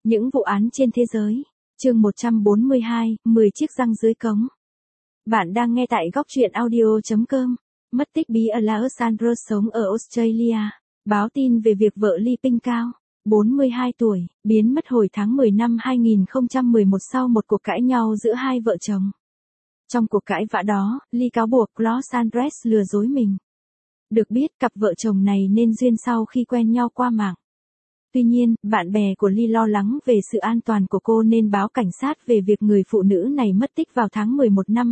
Những vụ án trên thế giới. Chương 142, 10 chiếc răng dưới cống. Bạn đang nghe tại góc truyện audio.com. Mất tích bí ẩn Los Angeles sống ở Australia. Báo tin về việc vợ Lee Ping Cao, 42 tuổi, biến mất hồi tháng 10 năm 2011 sau một cuộc cãi nhau giữa hai vợ chồng. Trong cuộc cãi vã đó, Lee cáo buộc Los Angeles lừa dối mình. Được biết, cặp vợ chồng này nên duyên sau khi quen nhau qua mạng. Tuy nhiên, bạn bè của Lee lo lắng về sự an toàn của cô nên báo cảnh sát về việc người phụ nữ này mất tích vào tháng 11 năm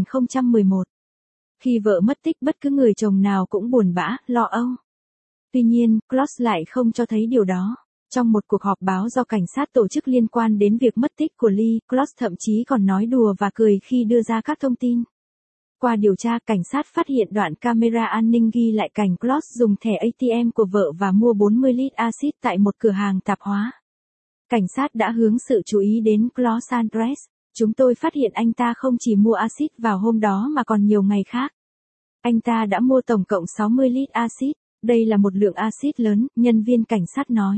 2011. Khi vợ mất tích, bất cứ người chồng nào cũng buồn bã, lo âu. Tuy nhiên, Close lại không cho thấy điều đó. Trong một cuộc họp báo do cảnh sát tổ chức liên quan đến việc mất tích của Lee, Close thậm chí còn nói đùa và cười khi đưa ra các thông tin. Qua điều tra, cảnh sát phát hiện đoạn camera an ninh ghi lại cảnh Close dùng thẻ ATM của vợ và mua 40 lít axit tại một cửa hàng tạp hóa. Cảnh sát đã hướng sự chú ý đến Los Angeles. Chúng tôi phát hiện anh ta không chỉ mua axit vào hôm đó mà còn nhiều ngày khác. Anh ta đã mua tổng cộng 60 lít axit. Đây là một lượng axit lớn, nhân viên cảnh sát nói.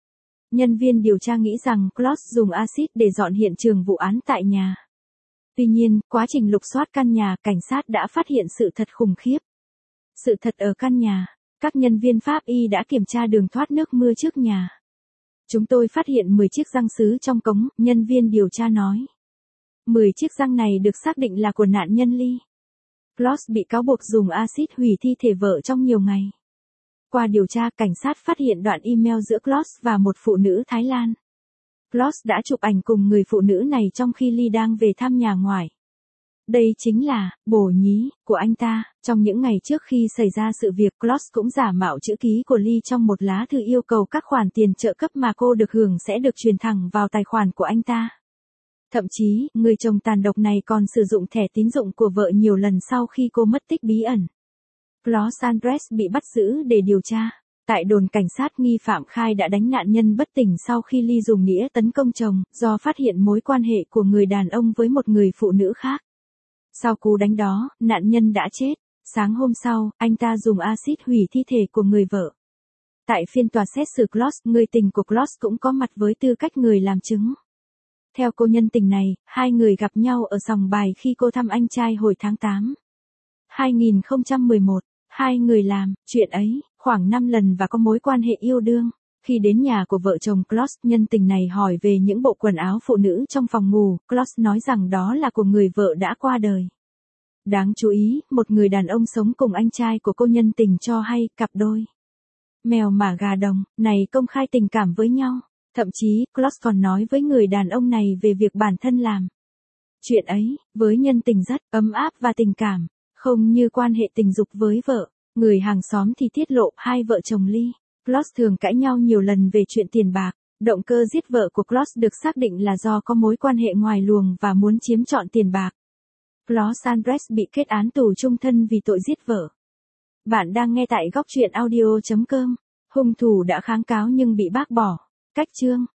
Nhân viên điều tra nghĩ rằng Close dùng axit để dọn hiện trường vụ án tại nhà. Tuy nhiên, quá trình lục soát căn nhà, cảnh sát đã phát hiện sự thật khủng khiếp. Sự thật ở căn nhà, các nhân viên pháp y đã kiểm tra đường thoát nước mưa trước nhà. Chúng tôi phát hiện 10 chiếc răng sứ trong cống, nhân viên điều tra nói. 10 chiếc răng này được xác định là của nạn nhân Lee. Close bị cáo buộc dùng axit hủy thi thể vợ trong nhiều ngày. Qua điều tra, cảnh sát phát hiện đoạn email giữa Close và một phụ nữ Thái Lan. Close đã chụp ảnh cùng người phụ nữ này trong khi Lee đang về thăm nhà ngoại. Đây chính là bồ nhí của anh ta. Trong những ngày trước khi xảy ra sự việc, Close cũng giả mạo chữ ký của Lee trong một lá thư yêu cầu các khoản tiền trợ cấp mà cô được hưởng sẽ được truyền thẳng vào tài khoản của anh ta. Thậm chí, người chồng tàn độc này còn sử dụng thẻ tín dụng của vợ nhiều lần sau khi cô mất tích bí ẩn. Los Angeles bị bắt giữ để điều tra. Tại đồn cảnh sát, nghi phạm khai đã đánh nạn nhân bất tỉnh sau khi Lee dùng nĩa tấn công chồng, do phát hiện mối quan hệ của người đàn ông với một người phụ nữ khác. Sau cú đánh đó, nạn nhân đã chết. Sáng hôm sau, anh ta dùng axit hủy thi thể của người vợ. Tại phiên tòa xét xử Close, người tình của Close cũng có mặt với tư cách người làm chứng. Theo cô nhân tình này, hai người gặp nhau ở sòng bài khi cô thăm anh trai hồi tháng 8. 2011. Hai người làm chuyện ấy khoảng 5 lần và có mối quan hệ yêu đương. Khi đến nhà của vợ chồng Close, nhân tình này hỏi về những bộ quần áo phụ nữ trong phòng ngủ. Close nói rằng đó là của người vợ đã qua đời. Đáng chú ý, một người đàn ông sống cùng anh trai của cô nhân tình cho hay cặp đôi mèo mả gà đồng này công khai tình cảm với nhau. Thậm chí, Close còn nói với người đàn ông này về việc bản thân làm chuyện ấy với nhân tình rất ấm áp và tình cảm, không như quan hệ tình dục với vợ. Người hàng xóm thì tiết lộ hai vợ chồng Lee, Close thường cãi nhau nhiều lần về chuyện tiền bạc. Động cơ giết vợ của Close được xác định là do có mối quan hệ ngoài luồng và muốn chiếm trọn tiền bạc. Los Angeles bị kết án tù chung thân vì tội giết vợ. Bạn đang nghe tại góc truyện audio.com. Hung thủ đã kháng cáo nhưng bị bác bỏ. Cách chương